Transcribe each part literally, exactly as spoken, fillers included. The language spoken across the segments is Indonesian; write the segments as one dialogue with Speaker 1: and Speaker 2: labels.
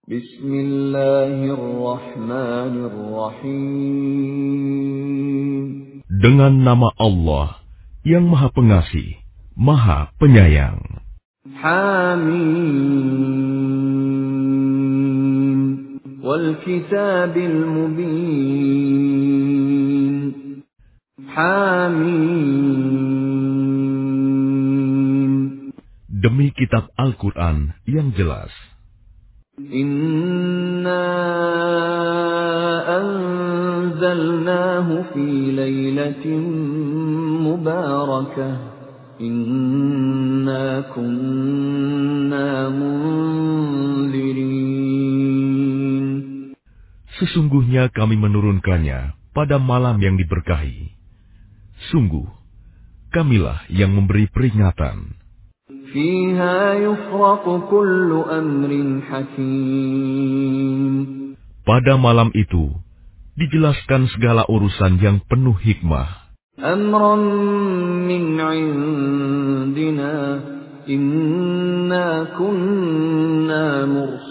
Speaker 1: Bismillahirrahmanirrahim.
Speaker 2: Dengan nama Allah yang Maha Pengasih, Maha Penyayang.
Speaker 1: Hamim. Wal kitabil mubin. Hamim.
Speaker 2: Demi kitab Al-Quran yang jelas.
Speaker 1: Inna anzalnahu fi lailatin mubarakah. Inna kunna munzirin.
Speaker 2: Sesungguhnya kami menurunkannya pada malam yang diberkahi. Sungguh, kamilah yang memberi peringatan.
Speaker 1: Fiha yufraqu kullu amrin hakim.
Speaker 2: Pada malam itu, dijelaskan segala urusan yang penuh hikmah.
Speaker 1: Amran min indina, inna kunna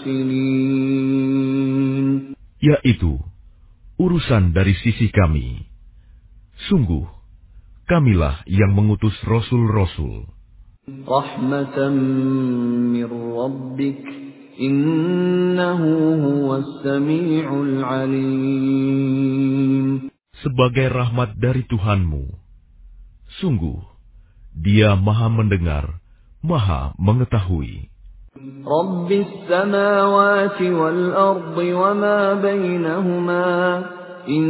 Speaker 1: mursilin.
Speaker 2: Yaitu, urusan dari sisi kami. Sungguh, kamilah yang mengutus rasul-rasul.
Speaker 1: Rahmatan min rabbik, innahu huwas sami'ul alim.
Speaker 2: Sebagai rahmat dari Tuhanmu, sungguh, Dia Maha Mendengar, Maha Mengetahui.
Speaker 1: Rabbis samawati wal ardi wa ma bainahuma, in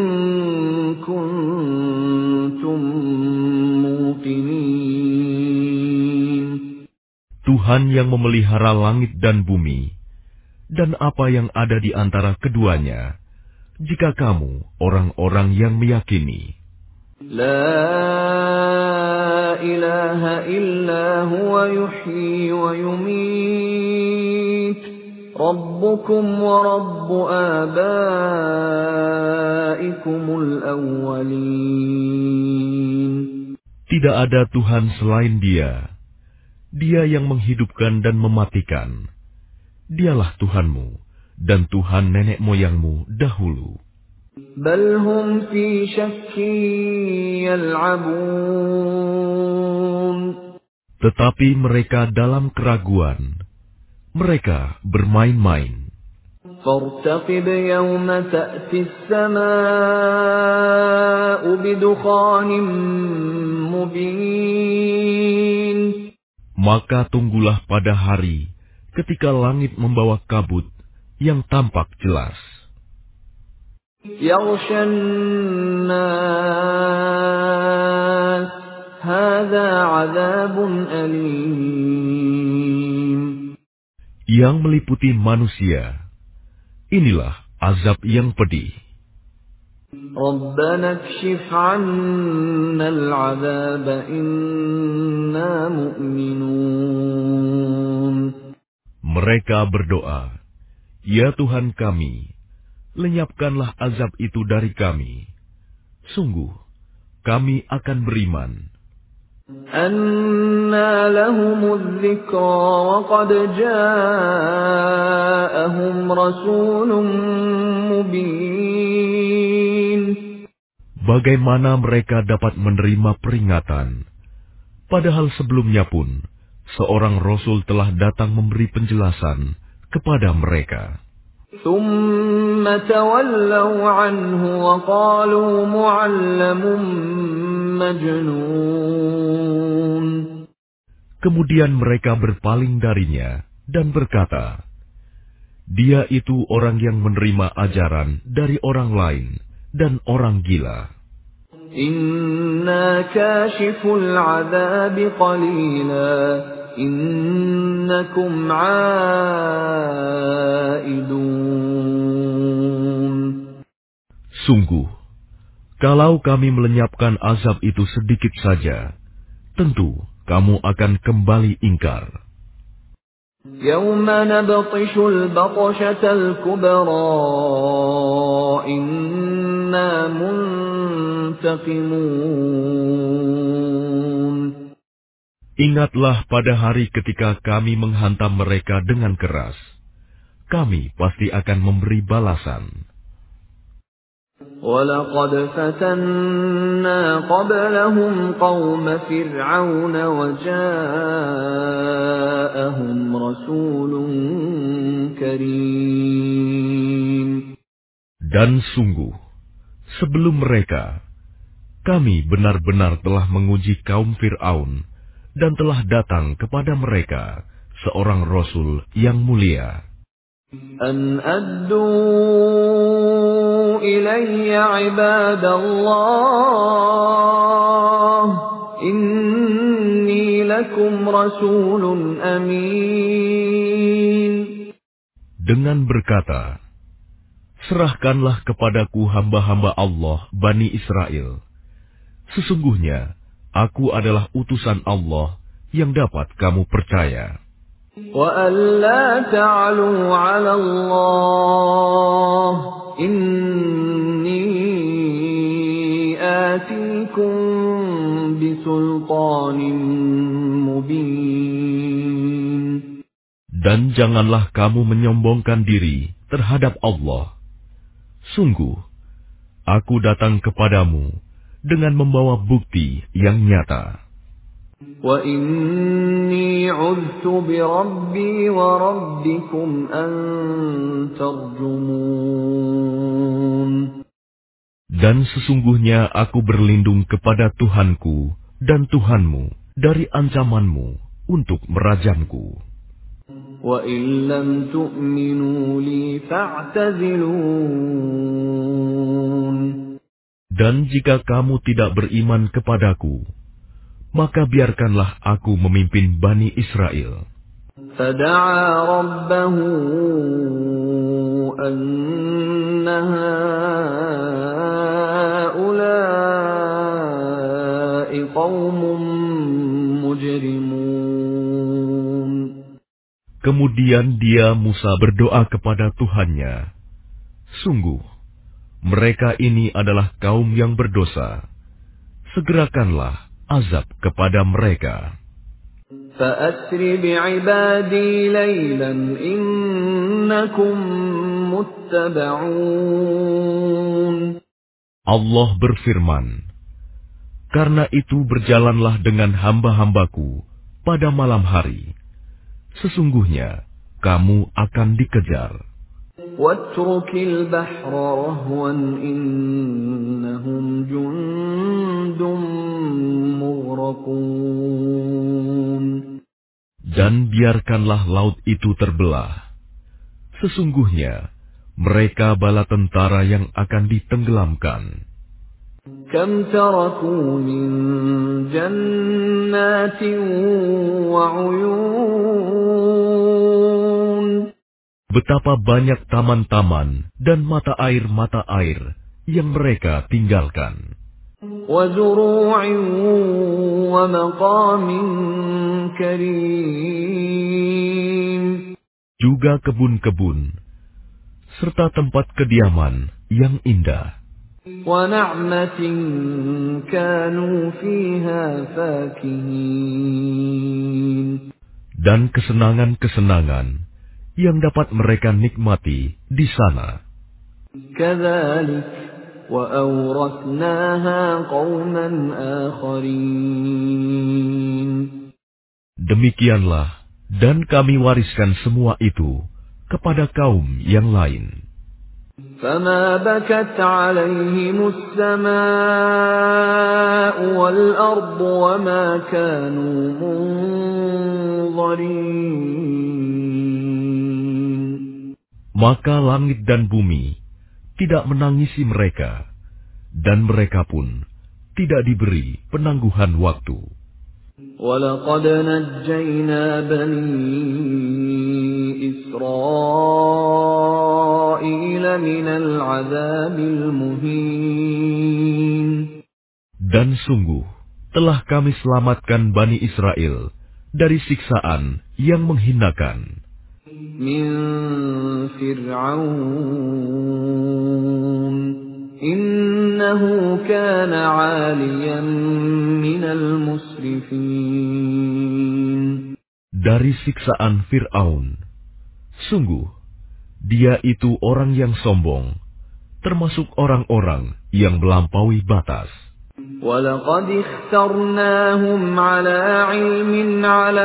Speaker 1: kuntum muqinin.
Speaker 2: Tuhan yang memelihara langit dan bumi, dan apa yang ada di antara keduanya, jika kamu orang-orang yang meyakini.
Speaker 1: La ilaha illa huwa yuhyi wa yumit. Rabbukum wa rabbu abaikumul awwalin.
Speaker 2: Tidak ada Tuhan selain Dia. Dia yang menghidupkan dan mematikan. Dialah Tuhanmu dan Tuhan nenek moyangmu dahulu.
Speaker 1: Bal hum fi syakkin yal'abun.
Speaker 2: Tetapi mereka dalam keraguan. Mereka bermain-main.
Speaker 1: Fartaqib yawma ta'ti as-samaa'u bidukhanin mubin.
Speaker 2: Maka tunggulah pada hari ketika langit membawa kabut yang tampak jelas.
Speaker 1: Yaghshan nas, hadza 'adzabun alim.
Speaker 2: Yang meliputi manusia, inilah azab yang pedih.
Speaker 1: Rabbana kshif 'anna al-'adzaba inna mu'minun.
Speaker 2: Mereka berdoa, "Ya Tuhan kami, lenyapkanlah azab itu dari kami. Sungguh, kami akan beriman."
Speaker 1: Anna lahumudz dzikra wa qad ja'ahum rasulun mubin.
Speaker 2: Bagaimana mereka dapat menerima peringatan, padahal sebelumnya pun seorang rasul telah datang memberi penjelasan kepada mereka.
Speaker 1: Tsumma tawallaw anhu wa qalu mu'allamun majnun.
Speaker 2: Kemudian mereka berpaling darinya dan berkata, "Dia itu orang yang menerima ajaran dari orang lain dan orang gila."
Speaker 1: Inna kashiful 'adzabi qalila, innakum 'aidun.
Speaker 2: Sungguh, kalau kami melenyapkan azab itu sedikit saja, tentu kamu akan kembali ingkar.
Speaker 1: Yawma nabtishul batshatal kubra, inna muntaqimun.
Speaker 2: Ingatlah pada hari ketika kami menghantam mereka dengan keras. kami pasti akan memberi balasan.
Speaker 1: وَلَقَدْ فَتَنَّا قَبْلَهُمْ قَوْمَ فِرْعَوْنَ وَجَاءَهُمْ رَسُولٌ كَرِيمٌ.
Speaker 2: Dan sungguh, sebelum mereka, kami benar-benar telah menguji kaum Fir'aun dan telah datang kepada mereka seorang Rasul yang mulia.
Speaker 1: أَنْ أَدُّوا إِلَيَّ عِبَادَ اللَّهِ إِنِّي لَكُمْ رَسُولٌ أَمِينٌ.
Speaker 2: Dengan berkata, serahkanlah kepadaku hamba-hamba Allah Bani Israel. Sesungguhnya, aku adalah utusan Allah yang dapat kamu percaya.
Speaker 1: وَأَلَّا تَعْلُوا عَلَى اللَّهِ إِنِّي آتِيكُم بِسُلْطَانٍ مُبِينٍ.
Speaker 2: Dan janganlah kamu menyombongkan diri terhadap Allah. Sungguh, aku datang kepadamu dengan membawa bukti yang nyata.
Speaker 1: وَإِنِّي عُذْتُ بِرَبِّي وَرَبِّكُمْ أَن تَرْجُمُونِ.
Speaker 2: Dan sesungguhnya aku berlindung kepada Tuhanku dan Tuhanmu dari ancamanmu untuk merajamku.
Speaker 1: وَإِن لَّمْ تُؤْمِنُوا لِي فَاعْتَزِلُونِ.
Speaker 2: Dan jika kamu tidak beriman kepadaku, maka biarkanlah aku memimpin Bani Israel.
Speaker 1: فَدَعَا رَبَّهُ أَنَّ هَٰؤُلَاءِ قَوْمٌ مُجْرِمُونَ.
Speaker 2: Kemudian dia Musa berdoa kepada Tuhannya, sungguh, mereka ini adalah kaum yang berdosa. Segerakanlah azab kepada mereka.
Speaker 1: فَأَسْرِ بِعِبَادِي لَيْلًا إِنَّكُمْ مُتَّبَعُونَ.
Speaker 2: Allah berfirman, karena itu berjalanlah dengan hamba-hambaku pada malam hari. Sesungguhnya kamu akan dikejar.
Speaker 1: وَاتْرُكِ الْبَحْرَ رَهْوًا إِنَّهُمْ جُندٌ مُغْرَقُونَ.
Speaker 2: Dan biarkanlah laut itu terbelah. Sesungguhnya mereka bala tentara yang akan ditenggelamkan.
Speaker 1: كَمْ تَرَكُوا مِنْ جَنَّاتٍ وَعُيُونٍ.
Speaker 2: Betapa banyak taman-taman dan mata air-mata air yang mereka tinggalkan.
Speaker 1: وَزُرُوعٍ وَمَقَامٍ كَرِيمٍ.
Speaker 2: Juga kebun-kebun, serta tempat kediaman yang indah.
Speaker 1: وَنَعْمَةٍ كَانُوا فِيهَا فَاكِهِينَ.
Speaker 2: Dan kesenangan-kesenangan yang dapat mereka nikmati di sana.
Speaker 1: كَذَلِكَ وَأَوْرَثْنَاهَا قَوْمًا آخَرِينَ.
Speaker 2: Demikianlah, dan kami wariskan semua itu kepada kaum yang lain.
Speaker 1: فَمَا بَكَتْ عَلَيْهِمُ السَّمَاءُ وَالْأَرْضُ وَمَا كَانُوا مُنظَرِينَ.
Speaker 2: Maka langit dan bumi tidak menangisi mereka, dan mereka pun tidak diberi penangguhan waktu.
Speaker 1: وَلَقَدْ نَجَّيْنَا بَنِي إِسْرَائِيلَ مِنَ الْعَذَابِ الْمُهِينِ.
Speaker 2: Dan sungguh telah kami selamatkan Bani Israel dari siksaan yang menghinakan.
Speaker 1: مِنْ فِرْعَوْنَ إِنَّهُ كَانَ عَالِيًا مِنَ الْمُسْرِفِينَ.
Speaker 2: Dari siksaan Fir'aun, sungguh Dia itu orang yang sombong, termasuk orang-orang yang melampaui batas.
Speaker 1: وَلَقَدِ اخْتَرْنَاهُمْ عَلَى عِلْمٍ عَلَى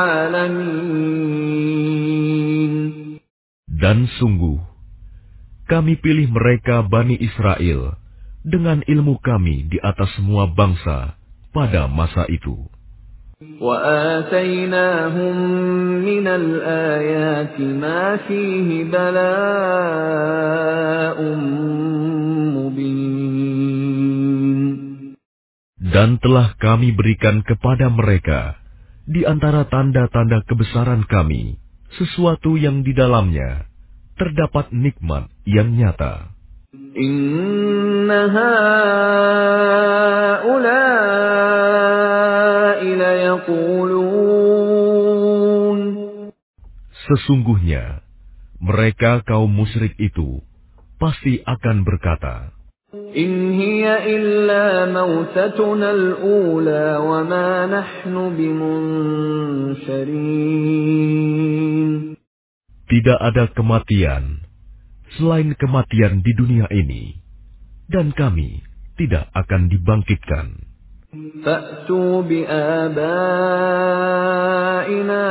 Speaker 1: الْعَالَمِينَ.
Speaker 2: Dan sungguh, kami pilih mereka Bani Israel dengan ilmu kami di atas semua bangsa pada masa itu.
Speaker 1: وَآتَيْنَاهُمْ مِنَ الْآيَاتِ مَا فِيهِ بَلَاءٌ مُبِينٌ.
Speaker 2: Dan telah kami berikan kepada mereka di antara tanda-tanda kebesaran kami sesuatu yang di dalamnya terdapat nikmat yang nyata.
Speaker 1: Inna haula'i layaqulun.
Speaker 2: Sesungguhnya mereka kaum musyrik itu pasti akan berkata,
Speaker 1: In hiya illa mautatuna al-ula wa ma nahnu bimunsharin.
Speaker 2: tidak ada kematian selain kematian di dunia ini, dan kami tidak akan dibangkitkan.
Speaker 1: Fa'tu bi'abaina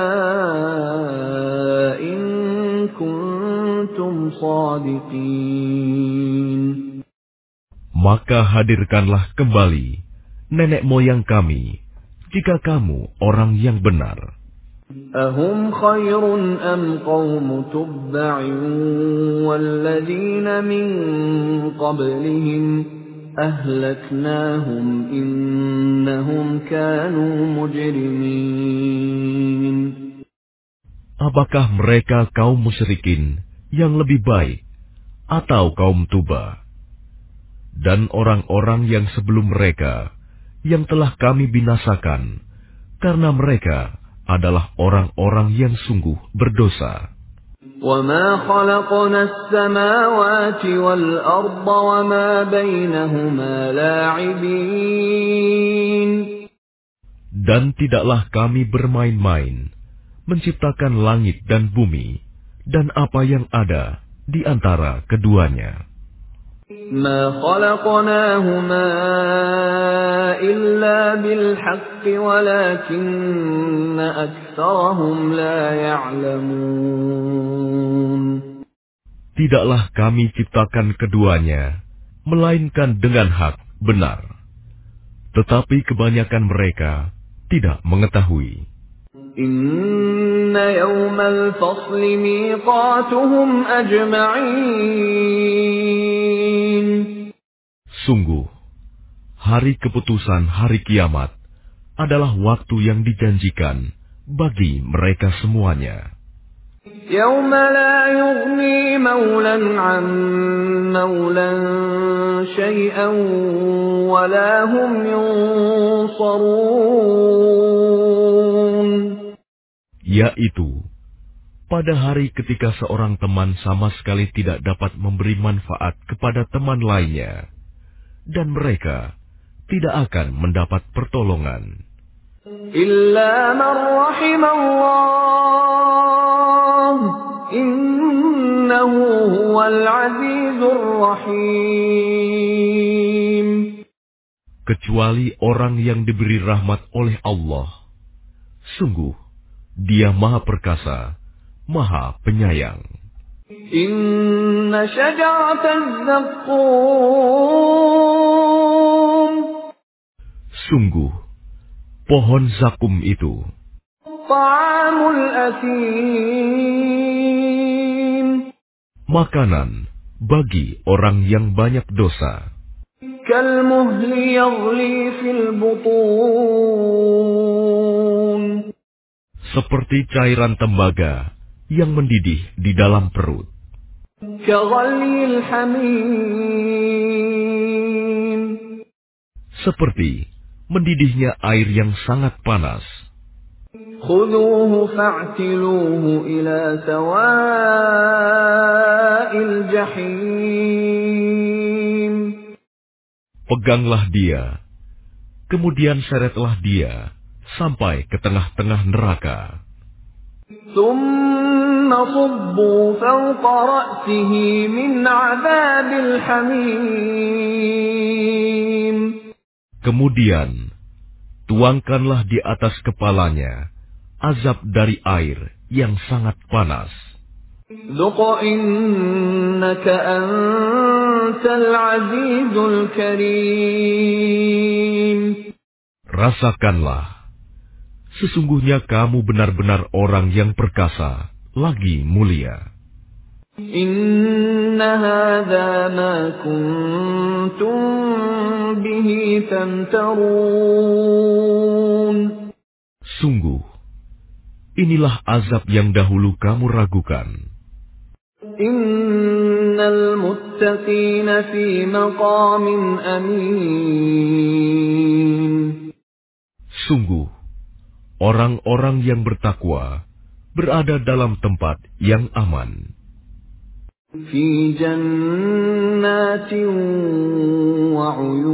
Speaker 1: in kuntum shadiqin.
Speaker 2: Maka hadirkanlah kembali nenek moyang kami, jika kamu orang yang benar.
Speaker 1: Ahum khairun am qawmu tubba'in walladhina min qablihim ahlaknahum innahum kanu mujrimin.
Speaker 2: Apakah mereka kaum musyrikin yang lebih baik atau kaum Tuba? Dan orang-orang yang sebelum mereka yang telah kami binasakan, karena mereka adalah orang-orang yang sungguh berdosa.
Speaker 1: وَمَا خَلَقْنَا السَّمَاوَاتِ وَالْأَرْضَ وَمَا بَيْنَهُمَا لَاعِبِينَ.
Speaker 2: Dan tidaklah kami bermain-main menciptakan langit dan bumi dan apa yang ada di antara keduanya.
Speaker 1: مَا خَلَقْنَاهُمَا إِلَّا بِالْحَقِّ وَلَكِنَّ أَكْثَرَهُمْ لَا يَعْلَمُونَ.
Speaker 2: Tidaklah kami ciptakan keduanya, melainkan dengan hak benar. Tetapi kebanyakan mereka tidak mengetahui.
Speaker 1: Inna yawmal fasli miqatuhum ajma'in.
Speaker 2: Sungguh, hari keputusan hari kiamat adalah waktu yang dijanjikan bagi mereka semuanya.
Speaker 1: Yawma la yughni maulan 'an maulan syai'an wa la hum yunsarun.
Speaker 2: Yaitu, pada hari ketika seorang teman sama sekali tidak dapat memberi manfaat kepada teman lainnya, dan mereka tidak akan mendapat pertolongan.
Speaker 1: Illa man rahimallah, innahu huwal azizur rahim.
Speaker 2: Kecuali orang yang diberi rahmat oleh Allah. Sungguh, Dia Maha Perkasa, Maha Penyayang.
Speaker 1: Inna syajarataz zaqqum.
Speaker 2: Sungguh, pohon zakum itu
Speaker 1: Ta'amul athim.
Speaker 2: makanan bagi orang yang banyak dosa.
Speaker 1: Kalmuhli yaghli fil butun.
Speaker 2: Seperti cairan tembaga yang mendidih di dalam perut.
Speaker 1: Kaghalil hamim.
Speaker 2: Seperti mendidihnya air yang sangat panas.
Speaker 1: Khudhuhu fa'tiluhu ila sawa'il jahim.
Speaker 2: Peganglah dia, kemudian seretlah dia sampai ke tengah-tengah neraka.
Speaker 1: ثم صبوا فوق رأسه من عذاب الحميم.
Speaker 2: Kemudian tuangkanlah di atas kepalanya azab dari air yang sangat panas.
Speaker 1: ذق إنك أنت العزيز الكريم.
Speaker 2: Rasakanlah, sesungguhnya kamu benar-benar orang yang perkasa, lagi mulia.
Speaker 1: إن هذا ما كنتم به تمترون.
Speaker 2: Sungguh, inilah azab yang dahulu kamu ragukan.
Speaker 1: Innal muttaqina fi maqamin amin.
Speaker 2: Sungguh, orang-orang yang bertakwa berada dalam tempat yang aman.
Speaker 1: Fi jannatin wa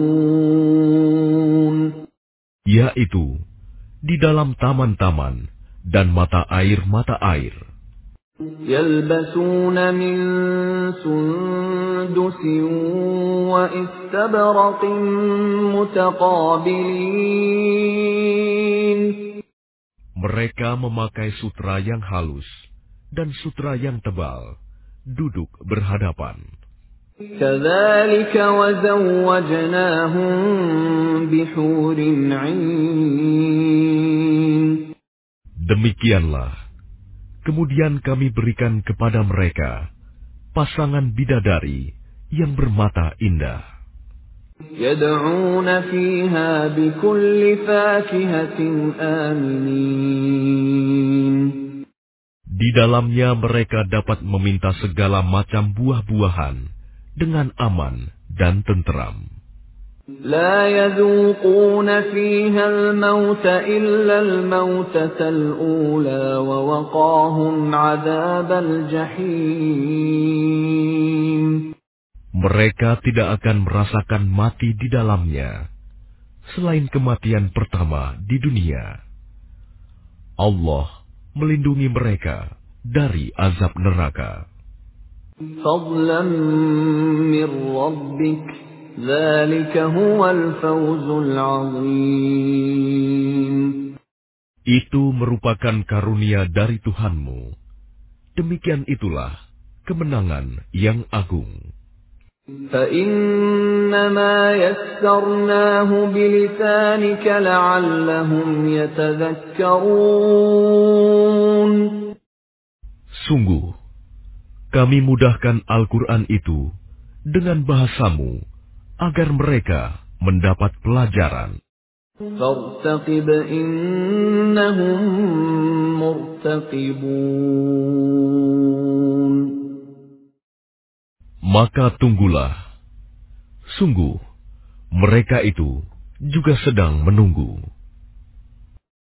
Speaker 1: uyun.
Speaker 2: Yaitu di dalam taman-taman dan mata air-mata air.
Speaker 1: Yalbasuna min sundusin wa istabraqin mutaqabilin.
Speaker 2: Mereka memakai sutra yang halus dan sutra yang tebal, duduk berhadapan.
Speaker 1: Kadzalika wa zawwajnahum bihurin 'ain.
Speaker 2: Demikianlah, kemudian kami berikan kepada mereka pasangan bidadari yang bermata indah.
Speaker 1: Yad'una fiha bikulli fakihatin aminin.
Speaker 2: Di dalamnya mereka dapat meminta segala macam buah-buahan dengan aman dan tenteram.
Speaker 1: La yadhuquna fiha al-mauta illa al-mautata al-ula wa waqahum 'adzabal jahim.
Speaker 2: Mereka tidak akan merasakan mati di dalamnya, selain kematian pertama di dunia. Allah melindungi mereka dari azab neraka.
Speaker 1: Fadlan min rabbik, dzalika huwal fawzul 'azim.
Speaker 2: Itu merupakan karunia dari Tuhanmu. Demikian itulah kemenangan yang agung.
Speaker 1: فَإِنَّمَا يَسَّرْنَاهُ بِلِسَانِكَ لَعَلَّهُمْ يَتَذَكَّرُونَ.
Speaker 2: Sungguh, kami mudahkan Al-Quran itu dengan bahasamu agar mereka mendapat pelajaran.
Speaker 1: فَارْتَقِبْ إِنَّهُمْ مُرْتَقِبُونَ.
Speaker 2: Maka tunggulah, sungguh mereka itu juga sedang menunggu.